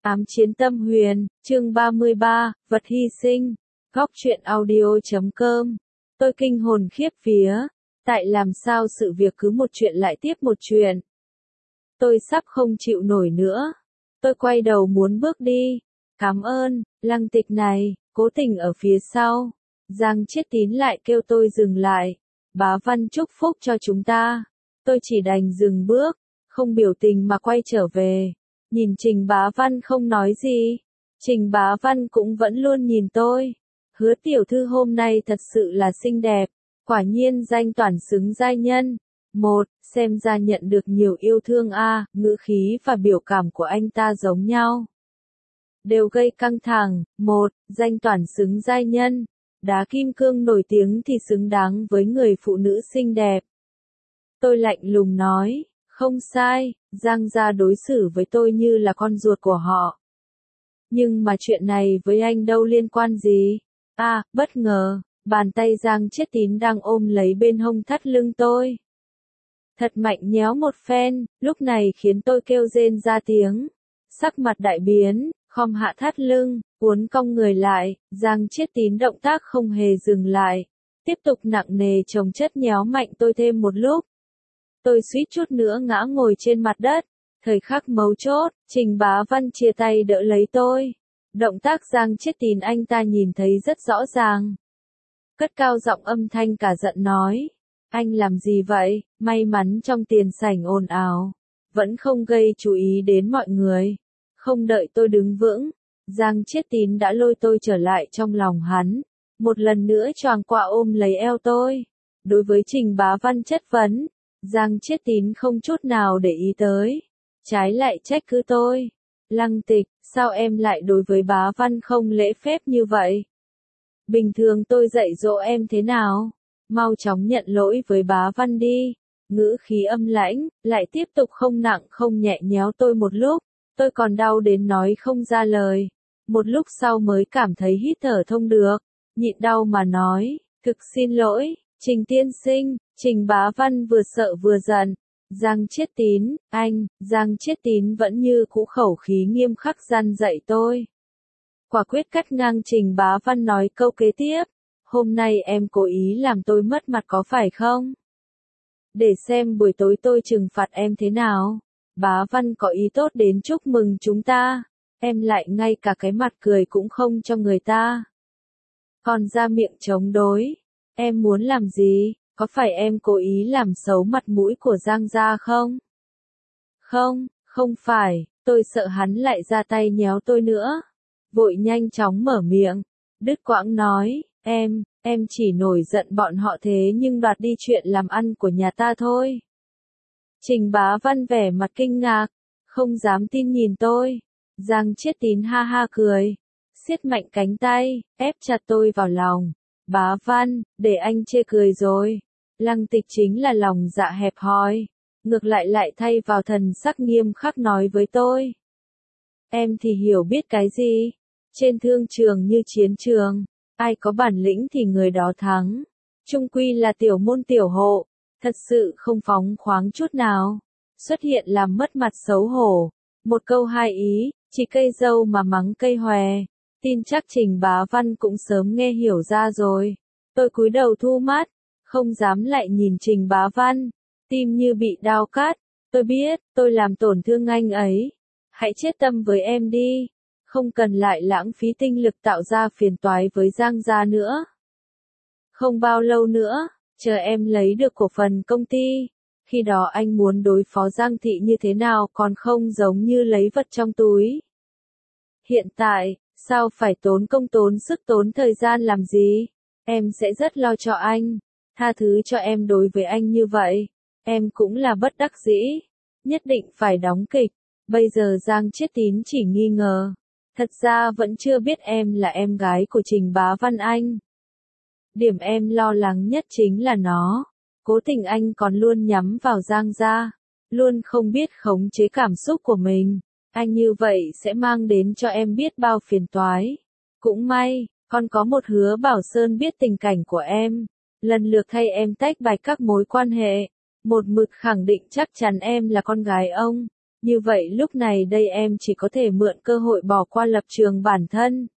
Ám chiến tâm huyền, chương 33, vật hy sinh. Góc truyện audio.com. Tôi kinh hồn khiếp vía. Tại làm sao sự việc cứ một chuyện lại tiếp một chuyện. Tôi sắp không chịu nổi nữa. Tôi quay đầu muốn bước đi. Cảm ơn, Lăng Tịch này, cố tình ở phía sau. Giang Chiết Tín lại kêu tôi dừng lại. Bá Văn chúc phúc cho chúng ta. Tôi chỉ đành dừng bước, không biểu tình mà quay trở về. Nhìn Trình Bá Văn không nói gì. Trình Bá Văn cũng vẫn luôn nhìn tôi. Hứa tiểu thư hôm nay thật sự là xinh đẹp. Quả nhiên danh toản xứng giai nhân. Xem ra nhận được nhiều yêu thương ngữ khí và biểu cảm của anh ta giống nhau. Đều gây căng thẳng. Danh toản xứng giai nhân. Đá kim cương nổi tiếng thì xứng đáng với người phụ nữ xinh đẹp. Tôi lạnh lùng nói, không sai, Giang gia đối xử với tôi như là con ruột của họ. Nhưng mà chuyện này với anh đâu liên quan gì? Bất ngờ, bàn tay Giang Chiết Tín đang ôm lấy bên hông thắt lưng tôi. Thật mạnh nhéo một phen, lúc này khiến tôi kêu rên ra tiếng. Sắc mặt đại biến, khom hạ thắt lưng, uốn cong người lại, Giang Chiết Tín động tác không hề dừng lại. Tiếp tục nặng nề chồng chất nhéo mạnh tôi thêm một lúc. Tôi suýt chút nữa ngã ngồi trên mặt đất. Thời khắc mấu chốt, Trình Bá Văn chia tay đỡ lấy tôi. Động tác Giang Chiết Tín anh ta nhìn thấy rất rõ ràng. Cất cao giọng âm thanh cả giận nói. Anh làm gì vậy? May mắn trong tiền sảnh ồn ào. Vẫn không gây chú ý đến mọi người. Không đợi tôi đứng vững. Giang Chiết Tín đã lôi tôi trở lại trong lòng hắn. Một lần nữa choàng qua ôm lấy eo tôi. Đối với Trình Bá Văn chất vấn, Giang Chiết Tín không chút nào để ý tới. Trái lại trách cứ tôi. Lăng Tịch, sao em lại đối với Bá Văn không lễ phép như vậy? Bình thường tôi dạy dỗ em thế nào? Mau chóng nhận lỗi với Bá Văn đi. Ngữ khí âm lãnh, lại tiếp tục không nặng không nhẹ nhéo tôi một lúc. Tôi còn đau đến nói không ra lời. Một lúc sau mới cảm thấy hít thở thông được. Nhịn đau mà nói, thực xin lỗi, Trình tiên sinh. Trình Bá Văn vừa sợ vừa giận. Giang Chiết Tín, Giang Chiết Tín vẫn như cũ khẩu khí nghiêm khắc răn dạy tôi. Quả quyết cắt ngang Trình Bá Văn nói câu kế tiếp. Hôm nay em cố ý làm tôi mất mặt có phải không? Để xem buổi tối tôi trừng phạt em thế nào. Bá Văn có ý tốt đến chúc mừng chúng ta. Em lại ngay cả cái mặt cười cũng không cho người ta. Còn ra miệng chống đối. Em muốn làm gì? Có phải em cố ý làm xấu mặt mũi của Giang gia không? Không phải, tôi sợ hắn lại ra tay nhéo tôi nữa. Vội nhanh chóng mở miệng, đứt quãng nói, em chỉ nổi giận bọn họ thế nhưng đoạt đi chuyện làm ăn của nhà ta thôi. Trình Bá Văn vẻ mặt kinh ngạc, không dám tin nhìn tôi. Giang Chiết Tín ha ha cười, siết mạnh cánh tay, ép chặt tôi vào lòng. Bá Văn, để anh chê cười rồi. Lăng Tịch chính là lòng dạ hẹp hòi, ngược lại thay vào thần sắc nghiêm khắc nói với tôi. Em thì hiểu biết cái gì? Trên thương trường như chiến trường, ai có bản lĩnh thì người đó thắng. Chung quy là tiểu môn tiểu hộ, thật sự không phóng khoáng chút nào. Xuất hiện làm mất mặt xấu hổ. Một câu hai ý, chỉ cây dâu mà mắng cây hòe. Tin chắc Trình Bá Văn cũng sớm nghe hiểu ra rồi. Tôi cúi đầu thu mắt, không dám lại nhìn Trình Bá Văn. Tim như bị đao cắt. Tôi biết, tôi làm tổn thương anh ấy. Hãy chết tâm với em đi. Không cần lại lãng phí tinh lực tạo ra phiền toái với Giang gia nữa. Không bao lâu nữa, chờ em lấy được cổ phần công ty. Khi đó anh muốn đối phó Giang thị như thế nào còn không giống như lấy vật trong túi. Hiện tại, sao phải tốn công tốn sức tốn thời gian làm gì? Em sẽ rất lo cho anh. Tha thứ cho em đối với anh như vậy. Em cũng là bất đắc dĩ. Nhất định phải đóng kịch. Bây giờ Giang Chiết Tín chỉ nghi ngờ. Thật ra vẫn chưa biết em là em gái của Trình Bá Văn anh. Điểm em lo lắng nhất chính là nó. Cố tình anh còn luôn nhắm vào Giang gia. Luôn không biết khống chế cảm xúc của mình. Anh như vậy sẽ mang đến cho em biết bao phiền toái. Cũng may, con có một Hứa Bảo Sơn biết tình cảnh của em. Lần lượt thay em tách bạch các mối quan hệ. Một mực khẳng định chắc chắn em là con gái ông. Như vậy lúc này đây em chỉ có thể mượn cơ hội bỏ qua lập trường bản thân.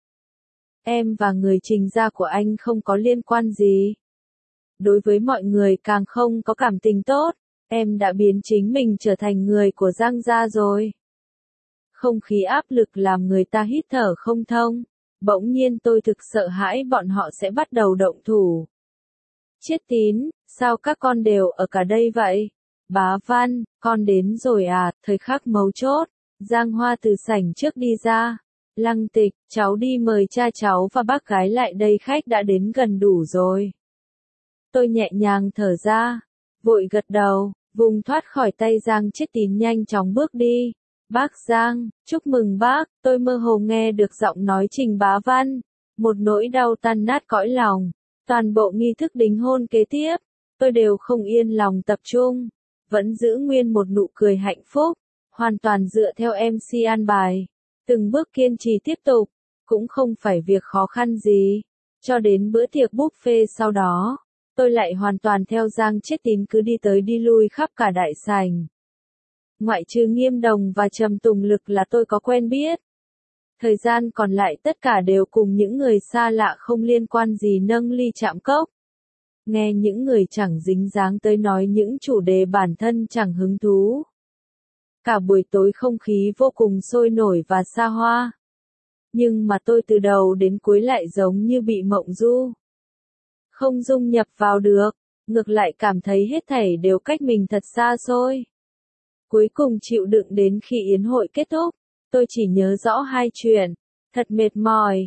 Em và người Trình gia của anh không có liên quan gì. Đối với mọi người càng không có cảm tình tốt, em đã biến chính mình trở thành người của Giang gia rồi. Không khí áp lực làm người ta hít thở không thông. Bỗng nhiên tôi thực sợ hãi bọn họ sẽ bắt đầu động thủ. Chiết Tín, sao các con đều ở cả đây vậy? Bá Văn, con đến rồi à, thời khắc mấu chốt. Giang Hoa từ sảnh trước đi ra. Lăng Tịch, cháu đi mời cha cháu và bác gái lại đây, khách đã đến gần đủ rồi. Tôi nhẹ nhàng thở ra, vội gật đầu, vùng thoát khỏi tay Giang Chiết Tín nhanh chóng bước đi. Bác Giang, chúc mừng bác, tôi mơ hồ nghe được giọng nói Trình Bá Văn. Một nỗi đau tan nát cõi lòng. Toàn bộ nghi thức đính hôn kế tiếp, tôi đều không yên lòng tập trung. Vẫn giữ nguyên một nụ cười hạnh phúc, hoàn toàn dựa theo MC an bài. Từng bước kiên trì tiếp tục, cũng không phải việc khó khăn gì. Cho đến bữa tiệc buffet sau đó, tôi lại hoàn toàn theo Giang Chiết Tín cứ đi tới đi lui khắp cả đại sảnh. Ngoại trừ Nghiêm Đồng và Trầm Tùng Lực là tôi có quen biết. Thời gian còn lại tất cả đều cùng những người xa lạ không liên quan gì nâng ly chạm cốc. Nghe những người chẳng dính dáng tới nói những chủ đề bản thân chẳng hứng thú. Cả buổi tối không khí vô cùng sôi nổi và xa hoa. Nhưng mà tôi từ đầu đến cuối lại giống như bị mộng du. Không dung nhập vào được, ngược lại cảm thấy hết thảy đều cách mình thật xa xôi. Cuối cùng chịu đựng đến khi yến hội kết thúc, tôi chỉ nhớ rõ hai chuyện. Thật mệt mỏi,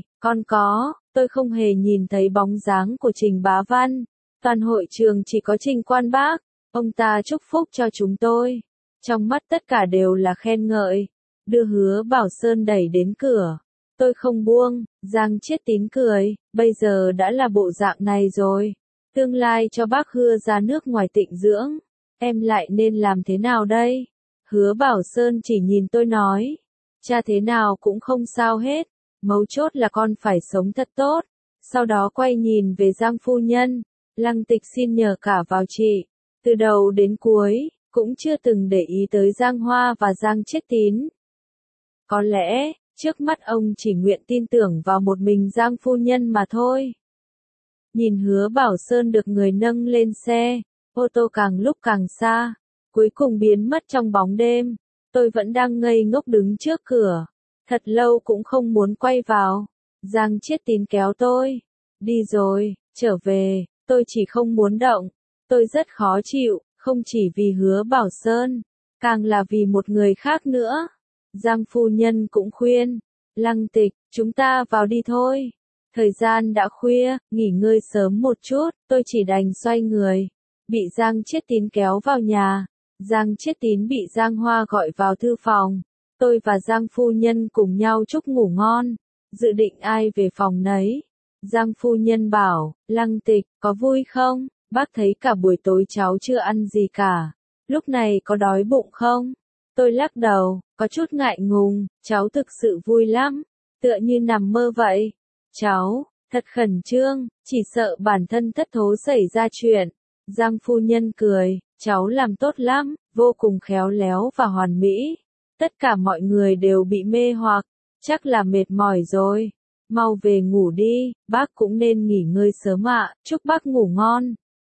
tôi không hề nhìn thấy bóng dáng của Trình Bá Văn. Toàn hội trường chỉ có Trình Quan Bác, ông ta chúc phúc cho chúng tôi. Trong mắt tất cả đều là khen ngợi. Đưa Hứa Bảo Sơn đẩy đến cửa. Tôi không buông, Giang Chiết Tín cười, bây giờ đã là bộ dạng này rồi. Tương lai cho bác Hứa ra nước ngoài tịnh dưỡng. Em lại nên làm thế nào đây? Hứa Bảo Sơn chỉ nhìn tôi nói. Cha thế nào cũng không sao hết. Mấu chốt là con phải sống thật tốt. Sau đó quay nhìn về Giang phu nhân. Lăng Tịch xin nhờ cả vào chị. Từ đầu đến cuối, cũng chưa từng để ý tới Giang Hoa và Giang Chiết Tín. Có lẽ, trước mắt ông chỉ nguyện tin tưởng vào một mình Giang phu nhân mà thôi. Nhìn Hứa Bảo Sơn được người nâng lên xe, ô tô càng lúc càng xa, cuối cùng biến mất trong bóng đêm. Tôi vẫn đang ngây ngốc đứng trước cửa, thật lâu cũng không muốn quay vào. Giang Chiết Tín kéo tôi, đi rồi, trở về, tôi chỉ không muốn động. Tôi rất khó chịu, không chỉ vì Hứa Bảo Sơn, càng là vì một người khác nữa. Giang phu nhân cũng khuyên, Lăng Tịch, chúng ta vào đi thôi. Thời gian đã khuya, nghỉ ngơi sớm một chút, tôi chỉ đành xoay người. Bị Giang Chiết Tín kéo vào nhà. Giang Chiết Tín bị Giang Hoa gọi vào thư phòng. Tôi và Giang phu nhân cùng nhau chúc ngủ ngon. Dự định ai về phòng nấy. Giang phu nhân bảo, Lăng Tịch, có vui không? Bác thấy cả buổi tối cháu chưa ăn gì cả. Lúc này có đói bụng không? Tôi lắc đầu, có chút ngại ngùng, cháu thực sự vui lắm. Tựa như nằm mơ vậy. Cháu, thật khẩn trương, chỉ sợ bản thân thất thố xảy ra chuyện. Giang phu nhân cười, cháu làm tốt lắm, vô cùng khéo léo và hoàn mỹ. Tất cả mọi người đều bị mê hoặc, chắc là mệt mỏi rồi. Mau về ngủ đi, bác cũng nên nghỉ ngơi sớm ạ, chúc bác ngủ ngon.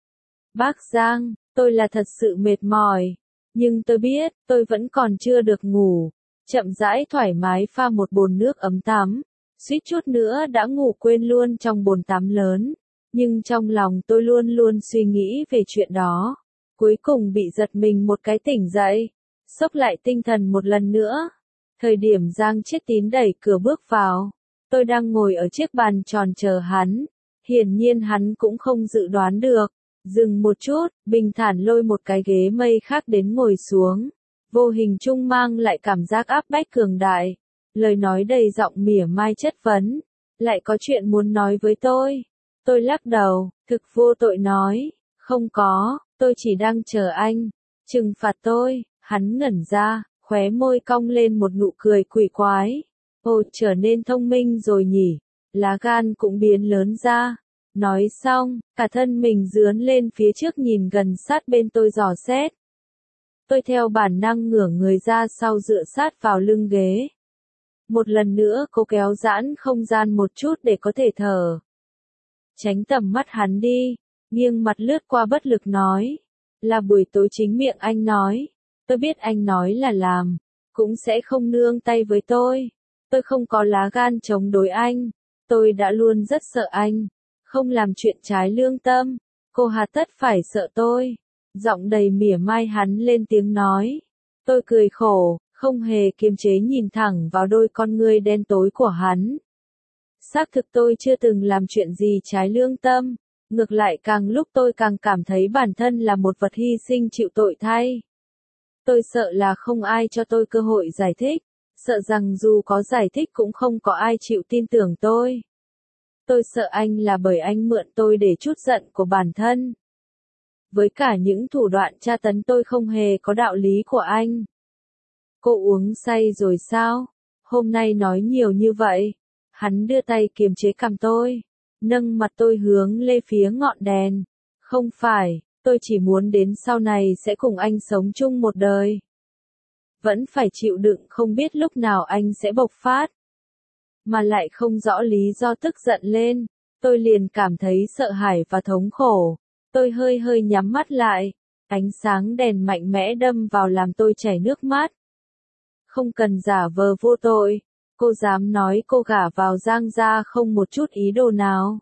Bác Giang, tôi là thật sự mệt mỏi, nhưng tôi biết, tôi vẫn còn chưa được ngủ. Chậm rãi thoải mái pha một bồn nước ấm tắm, suýt chút nữa đã ngủ quên luôn trong bồn tắm lớn. Nhưng trong lòng tôi luôn luôn suy nghĩ về chuyện đó. Cuối cùng bị giật mình một cái tỉnh dậy, xốc lại tinh thần một lần nữa. Thời điểm Giang Chiết Tín đẩy cửa bước vào, tôi đang ngồi ở chiếc bàn tròn chờ hắn. Hiển nhiên hắn cũng không dự đoán được. Dừng một chút, bình thản lôi một cái ghế mây khác đến ngồi xuống. Vô hình chung mang lại cảm giác áp bách cường đại. Lời nói đầy giọng mỉa mai chất vấn. Lại có chuyện muốn nói với tôi. Tôi lắc đầu, thực vô tội nói. Không có, tôi chỉ đang chờ anh. Trừng phạt tôi. Hắn ngẩn ra, khóe môi cong lên một nụ cười quỷ quái. Ồ, trở nên thông minh rồi nhỉ. Lá gan cũng biến lớn ra. Nói xong, cả thân mình dướn lên phía trước nhìn gần sát bên tôi dò xét. Tôi theo bản năng ngửa người ra sau dựa sát vào lưng ghế. Một lần nữa cô kéo giãn không gian một chút để có thể thở. Tránh tầm mắt hắn đi, nghiêng mặt lướt qua bất lực nói. Là buổi tối chính miệng anh nói. Tôi biết anh nói là làm, cũng sẽ không nương tay với tôi. Tôi không có lá gan chống đối anh. Tôi đã luôn rất sợ anh. Không làm chuyện trái lương tâm. Cô hà tất phải sợ tôi. Giọng đầy mỉa mai hắn lên tiếng nói. Tôi cười khổ, không hề kiềm chế nhìn thẳng vào đôi con ngươi đen tối của hắn. Xác thực tôi chưa từng làm chuyện gì trái lương tâm. Ngược lại càng lúc tôi càng cảm thấy bản thân là một vật hy sinh chịu tội thay. Tôi sợ là không ai cho tôi cơ hội giải thích. Sợ rằng dù có giải thích cũng không có ai chịu tin tưởng tôi. Tôi sợ anh là bởi anh mượn tôi để trút giận của bản thân. Với cả những thủ đoạn tra tấn tôi không hề có đạo lý của anh. Cô uống say rồi sao? Hôm nay nói nhiều như vậy. Hắn đưa tay kiềm chế cằm tôi. Nâng mặt tôi hướng lên phía ngọn đèn. Không phải, tôi chỉ muốn đến sau này sẽ cùng anh sống chung một đời. Vẫn phải chịu đựng không biết lúc nào anh sẽ bộc phát. Mà lại không rõ lý do tức giận lên. Tôi liền cảm thấy sợ hãi và thống khổ. Tôi hơi hơi nhắm mắt lại. Ánh sáng đèn mạnh mẽ đâm vào làm tôi chảy nước mắt. Không cần giả vờ vô tội. Cô dám nói cô gả vào Giang gia không một chút ý đồ nào.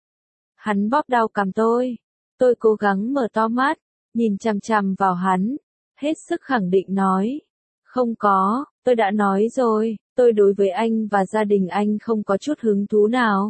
Hắn bóp đau cằm tôi. Tôi cố gắng mở to mắt, nhìn chằm chằm vào hắn. Hết sức khẳng định nói. Không có, tôi đã nói rồi, tôi đối với anh và gia đình anh không có chút hứng thú nào.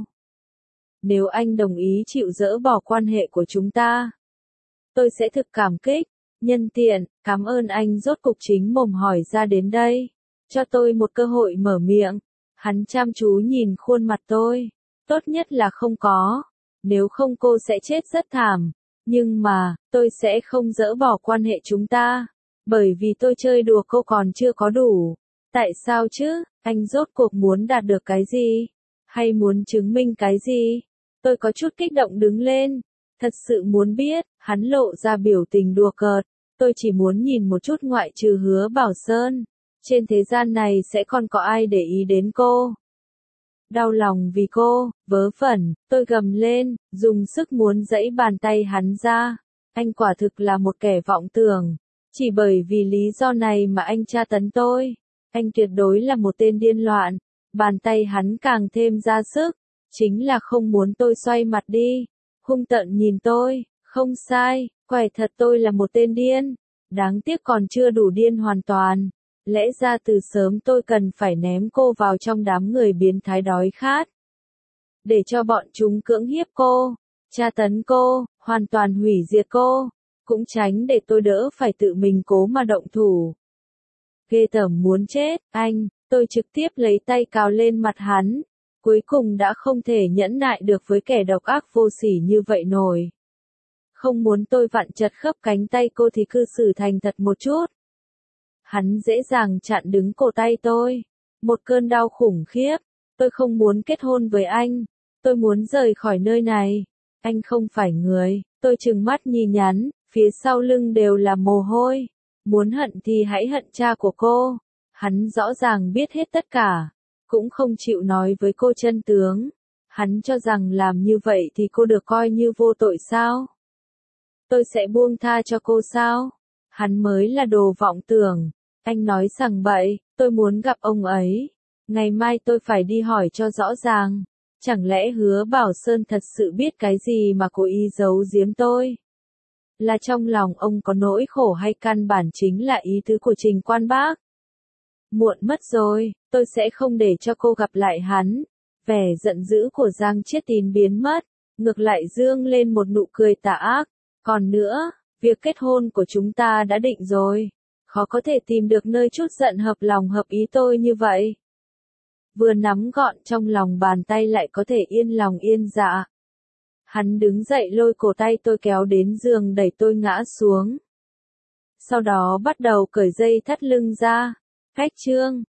Nếu anh đồng ý chịu dỡ bỏ quan hệ của chúng ta, tôi sẽ thực cảm kích. Nhân tiện, cảm ơn anh rốt cục chính mồm hỏi ra đến đây. Cho tôi một cơ hội mở miệng. Hắn chăm chú nhìn khuôn mặt tôi. Tốt nhất là không có. Nếu không cô sẽ chết rất thảm. Nhưng mà, tôi sẽ không dỡ bỏ quan hệ chúng ta. Bởi vì tôi chơi đùa cô còn chưa có đủ. Tại sao chứ? Anh rốt cuộc muốn đạt được cái gì? Hay muốn chứng minh cái gì? Tôi có chút kích động đứng lên. Thật sự muốn biết, hắn lộ ra biểu tình đùa cợt. Tôi chỉ muốn nhìn một chút ngoại trừ Hứa Bảo Sơn. Trên thế gian này sẽ còn có ai để ý đến cô. Đau lòng vì cô, vớ vẩn, tôi gầm lên, dùng sức muốn giãy bàn tay hắn ra. Anh quả thực là một kẻ vọng tưởng. Chỉ bởi vì lý do này mà anh tra tấn tôi. Anh tuyệt đối là một tên điên loạn. Bàn tay hắn càng thêm ra sức. Chính là không muốn tôi xoay mặt đi. Hung tợn nhìn tôi, không sai, quả thật tôi là một tên điên. Đáng tiếc còn chưa đủ điên hoàn toàn. Lẽ ra từ sớm tôi cần phải ném cô vào trong đám người biến thái đói khát. Để cho bọn chúng cưỡng hiếp cô, tra tấn cô, hoàn toàn hủy diệt cô. Cũng tránh để tôi đỡ phải tự mình cố mà động thủ. Ghê tởm muốn chết, anh, tôi trực tiếp lấy tay cào lên mặt hắn. Cuối cùng đã không thể nhẫn nại được với kẻ độc ác vô sỉ như vậy nổi. Không muốn tôi vặn chật khớp cánh tay cô thì cư xử thành thật một chút. Hắn dễ dàng chặn đứng cổ tay tôi. Một cơn đau khủng khiếp. Tôi không muốn kết hôn với anh. Tôi muốn rời khỏi nơi này. Anh không phải người. Tôi trừng mắt nhìn nhắn. Phía sau lưng đều là mồ hôi. Muốn hận thì hãy hận cha của cô. Hắn rõ ràng biết hết tất cả. Cũng không chịu nói với cô chân tướng. Hắn cho rằng làm như vậy thì cô được coi như vô tội sao? Tôi sẽ buông tha cho cô sao? Hắn mới là đồ vọng tưởng. Anh nói rằng bậy, tôi muốn gặp ông ấy. Ngày mai tôi phải đi hỏi cho rõ ràng. Chẳng lẽ Hứa Bảo Sơn thật sự biết cái gì mà cố ý giấu giếm tôi? Là trong lòng ông có nỗi khổ hay căn bản chính là ý tứ của Trình Quan Bác? Muộn mất rồi, tôi sẽ không để cho cô gặp lại hắn. Vẻ giận dữ của Giang Chiết Tín biến mất, ngược lại dương lên một nụ cười tà ác. Còn nữa, việc kết hôn của chúng ta đã định rồi. Khó có thể tìm được nơi chút giận hợp lòng hợp ý tôi như vậy. Vừa nắm gọn trong lòng bàn tay lại có thể yên lòng yên dạ. Hắn đứng dậy lôi cổ tay tôi kéo đến giường đẩy tôi ngã xuống. Sau đó bắt đầu cởi dây thắt lưng ra. Cách chương